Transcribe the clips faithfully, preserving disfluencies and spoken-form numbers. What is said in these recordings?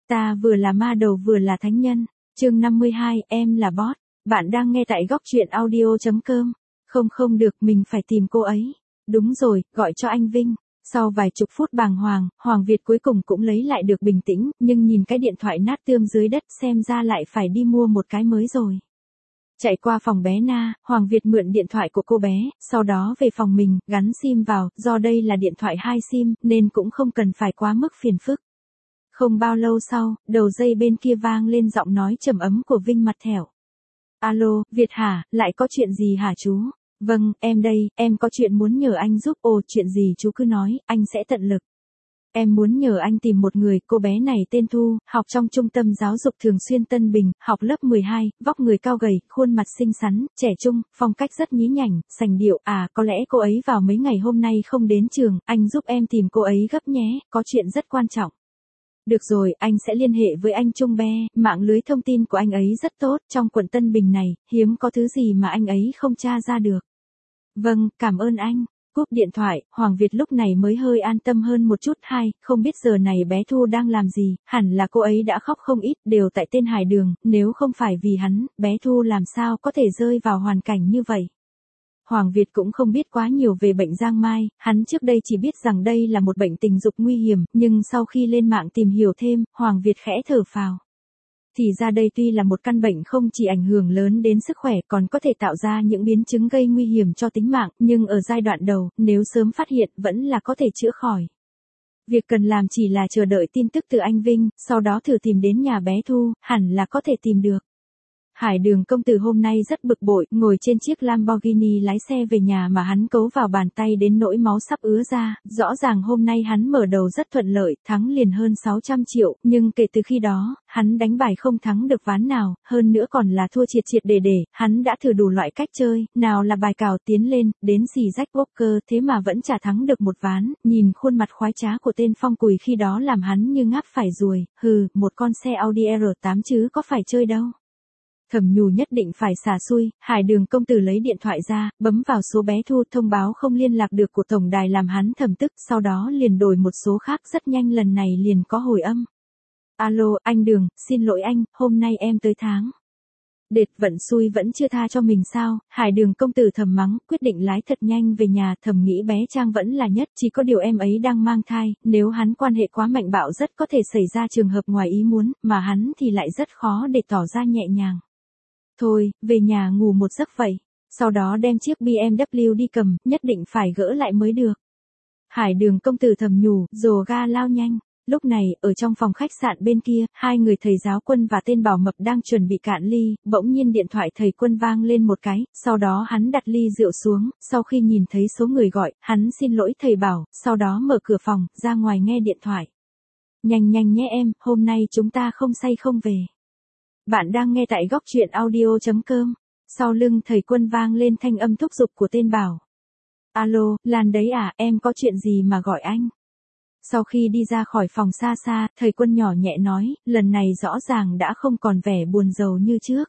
Ta vừa là ma đầu vừa là thánh nhân. Chương năm mươi hai, em là boss. Bạn đang nghe tại góc truyện audio chấm com. Không không được, mình phải tìm cô ấy. Đúng rồi, gọi cho anh Vinh. Sau vài chục phút bàng hoàng, Hoàng Việt cuối cùng cũng lấy lại được bình tĩnh, nhưng nhìn cái điện thoại nát tươm dưới đất xem ra lại phải đi mua một cái mới rồi. Chạy qua phòng bé Na, Hoàng Việt mượn điện thoại của cô bé, sau đó về phòng mình, gắn sim vào, do đây là điện thoại hai sim, nên cũng không cần phải quá mức phiền phức. Không bao lâu sau, đầu dây bên kia vang lên giọng nói trầm ấm của Vinh mặt thẻo. Alo, Việt hả, lại có chuyện gì hả chú? Vâng, em đây, em có chuyện muốn nhờ anh giúp. Ồ, chuyện gì chú cứ nói, anh sẽ tận lực. Em muốn nhờ anh tìm một người, cô bé này tên Thu, học trong trung tâm giáo dục thường xuyên Tân Bình, học lớp mười hai, vóc người cao gầy, khuôn mặt xinh xắn, trẻ trung, phong cách rất nhí nhảnh, sành điệu. À, có lẽ cô ấy vào mấy ngày hôm nay không đến trường, anh giúp em tìm cô ấy gấp nhé, có chuyện rất quan trọng. Được rồi, anh sẽ liên hệ với anh Trung Be, mạng lưới thông tin của anh ấy rất tốt, trong quận Tân Bình này, hiếm có thứ gì mà anh ấy không tra ra được. Vâng, cảm ơn anh. Cúp điện thoại, Hoàng Việt lúc này mới hơi an tâm hơn một chút. Hai, không biết giờ này bé Thu đang làm gì, hẳn là cô ấy đã khóc không ít, đều tại tên Hải Đường, nếu không phải vì hắn, bé Thu làm sao có thể rơi vào hoàn cảnh như vậy. Hoàng Việt cũng không biết quá nhiều về bệnh giang mai, hắn trước đây chỉ biết rằng đây là một bệnh tình dục nguy hiểm, nhưng sau khi lên mạng tìm hiểu thêm, Hoàng Việt khẽ thở phào. Thì ra đây tuy là một căn bệnh không chỉ ảnh hưởng lớn đến sức khỏe còn có thể tạo ra những biến chứng gây nguy hiểm cho tính mạng, nhưng ở giai đoạn đầu, nếu sớm phát hiện vẫn là có thể chữa khỏi. Việc cần làm chỉ là chờ đợi tin tức từ anh Vinh, sau đó thử tìm đến nhà bé Thu, hẳn là có thể tìm được. Hải Đường công tử hôm nay rất bực bội, ngồi trên chiếc Lamborghini lái xe về nhà mà hắn cấu vào bàn tay đến nỗi máu sắp ứa ra, rõ ràng hôm nay hắn mở đầu rất thuận lợi, thắng liền hơn sáu trăm triệu, nhưng kể từ khi đó, hắn đánh bài không thắng được ván nào, hơn nữa còn là thua triệt triệt để để, hắn đã thử đủ loại cách chơi, nào là bài cào tiến lên, đến xì rách poker, thế mà vẫn chả thắng được một ván, nhìn khuôn mặt khoái trá của tên Phong Cùi khi đó làm hắn như ngáp phải ruồi, hừ, một con xe Audi R tám chứ có phải chơi đâu. Thẩm Nhù nhất định phải xả xui, Hải Đường công tử lấy điện thoại ra, bấm vào số bé Thu thông báo không liên lạc được của tổng đài làm hắn thầm tức, sau đó liền đổi một số khác, rất nhanh lần này liền có hồi âm. Alo, anh Đường, xin lỗi anh, hôm nay em tới tháng. Đệt vận xui vẫn chưa tha cho mình sao, Hải Đường công tử thầm mắng, quyết định lái thật nhanh về nhà, thầm nghĩ bé Trang vẫn là nhất, chỉ có điều em ấy đang mang thai, nếu hắn quan hệ quá mạnh bạo rất có thể xảy ra trường hợp ngoài ý muốn, mà hắn thì lại rất khó để tỏ ra nhẹ nhàng. Thôi, về nhà ngủ một giấc vậy. Sau đó đem chiếc bê em vê đi cầm, nhất định phải gỡ lại mới được. Hải Đường công tử thầm nhủ, rồ ga lao nhanh. Lúc này, ở trong phòng khách sạn bên kia, hai người thầy giáo Quân và tên Bảo Mập đang chuẩn bị cạn ly, bỗng nhiên điện thoại thầy Quân vang lên một cái, sau đó hắn đặt ly rượu xuống, sau khi nhìn thấy số người gọi, hắn xin lỗi thầy Bảo, sau đó mở cửa phòng, ra ngoài nghe điện thoại. Nhanh nhanh nhé em, hôm nay chúng ta không say không về. Bạn đang nghe tại góc truyện audio chấm com. Sau lưng thầy Quân vang lên thanh âm thúc giục của tên Bảo. Alo, Lan đấy à, em có chuyện gì mà gọi anh? Sau khi đi ra khỏi phòng xa xa, thầy Quân nhỏ nhẹ nói, lần này rõ ràng đã không còn vẻ buồn rầu như trước.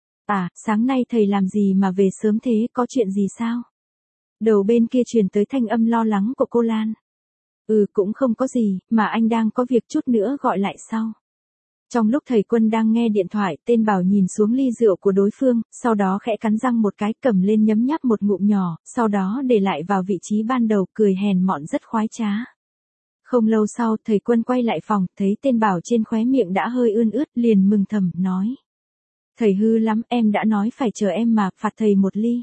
À, sáng nay thầy làm gì mà về sớm thế, có chuyện gì sao? Đầu bên kia truyền tới thanh âm lo lắng của cô Lan. Ừ, cũng không có gì, mà anh đang có việc chút nữa gọi lại sau. Trong lúc thầy Quân đang nghe điện thoại, tên Bảo nhìn xuống ly rượu của đối phương, sau đó khẽ cắn răng một cái, cầm lên nhấm nháp một ngụm nhỏ, sau đó để lại vào vị trí ban đầu, cười hèn mọn rất khoái trá. Không lâu sau, thầy Quân quay lại phòng, thấy tên Bảo trên khóe miệng đã hơi ươn ướt, liền mừng thầm, nói. Thầy hư lắm, em đã nói phải chờ em mà, phạt thầy một ly.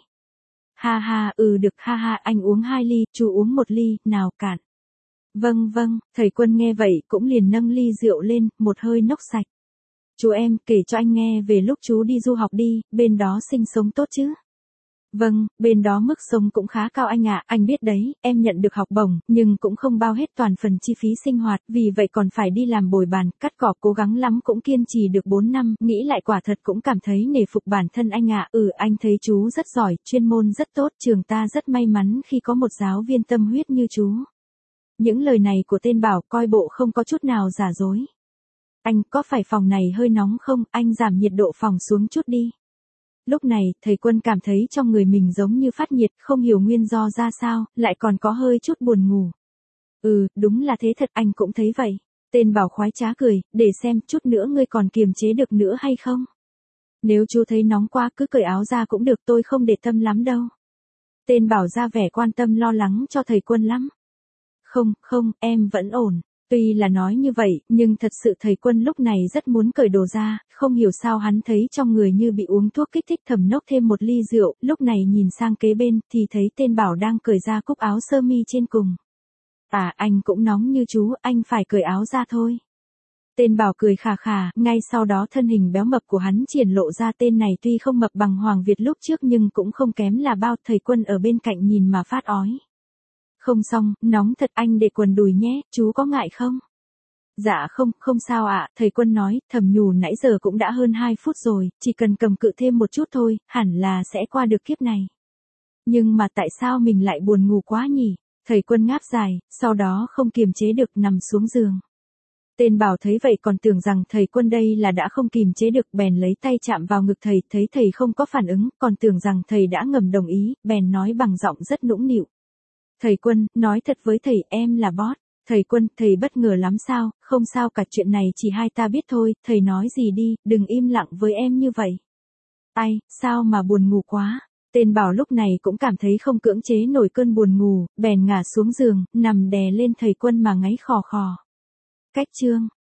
Ha ha, ừ được, ha ha, anh uống hai ly, chú uống một ly, nào cạn. Vâng vâng, thầy Quân nghe vậy cũng liền nâng ly rượu lên, một hơi nốc sạch. Chú em, kể cho anh nghe về lúc chú đi du học đi, bên đó sinh sống tốt chứ? Vâng, bên đó mức sống cũng khá cao anh ạ, anh biết đấy, em nhận được học bổng, nhưng cũng không bao hết toàn phần chi phí sinh hoạt, vì vậy còn phải đi làm bồi bàn, cắt cỏ cố gắng lắm cũng kiên trì được bốn năm, nghĩ lại quả thật cũng cảm thấy nể phục bản thân anh ạ, ừ anh thấy chú rất giỏi, chuyên môn rất tốt, trường ta rất may mắn khi có một giáo viên tâm huyết như chú. Những lời này của tên Bảo coi bộ không có chút nào giả dối. Anh, có phải phòng này hơi nóng không, anh giảm nhiệt độ phòng xuống chút đi. Lúc này, thầy Quân cảm thấy trong người mình giống như phát nhiệt, không hiểu nguyên do ra sao, lại còn có hơi chút buồn ngủ. Ừ, đúng là thế thật, anh cũng thấy vậy. Tên Bảo khoái trá cười, để xem chút nữa ngươi còn kiềm chế được nữa hay không. Nếu chú thấy nóng quá cứ cởi áo ra cũng được, tôi không để tâm lắm đâu. Tên Bảo ra vẻ quan tâm lo lắng cho thầy Quân lắm. Không, không, em vẫn ổn. Tuy là nói như vậy, nhưng thật sự thầy Quân lúc này rất muốn cởi đồ ra, không hiểu sao hắn thấy trong người như bị uống thuốc kích thích, thầm nốc thêm một ly rượu, lúc này nhìn sang kế bên, thì thấy tên Bảo đang cởi ra cúc áo sơ mi trên cùng. À, anh cũng nóng như chú, anh phải cởi áo ra thôi. Tên Bảo cười khà khà, ngay sau đó thân hình béo mập của hắn triển lộ ra. Tên này tuy không mập bằng Hoàng Việt lúc trước nhưng cũng không kém là bao. Thầy Quân ở bên cạnh nhìn mà phát ói. Không xong, nóng thật, anh để quần đùi nhé, chú có ngại không? Dạ không, không sao ạ, thầy Quân nói, thầm nhủ nãy giờ cũng đã hơn hai phút rồi, chỉ cần cầm cự thêm một chút thôi, hẳn là sẽ qua được kiếp này. Nhưng mà tại sao mình lại buồn ngủ quá nhỉ? Thầy Quân ngáp dài, sau đó không kiềm chế được nằm xuống giường. Tên Bảo thấy vậy còn tưởng rằng thầy Quân đây là đã không kìm chế được, bèn lấy tay chạm vào ngực thầy, thấy thầy không có phản ứng, còn tưởng rằng thầy đã ngầm đồng ý, bèn nói bằng giọng rất nũng nịu. Thầy Quân, nói thật với thầy, em là boss. Thầy Quân, thầy bất ngờ lắm sao? Không sao cả, chuyện này chỉ hai ta biết thôi, thầy nói gì đi, đừng im lặng với em như vậy. Ai, sao mà buồn ngủ quá? Tên Bảo lúc này cũng cảm thấy không cưỡng chế nổi cơn buồn ngủ, bèn ngả xuống giường, nằm đè lên thầy Quân mà ngáy khò khò. Cách chương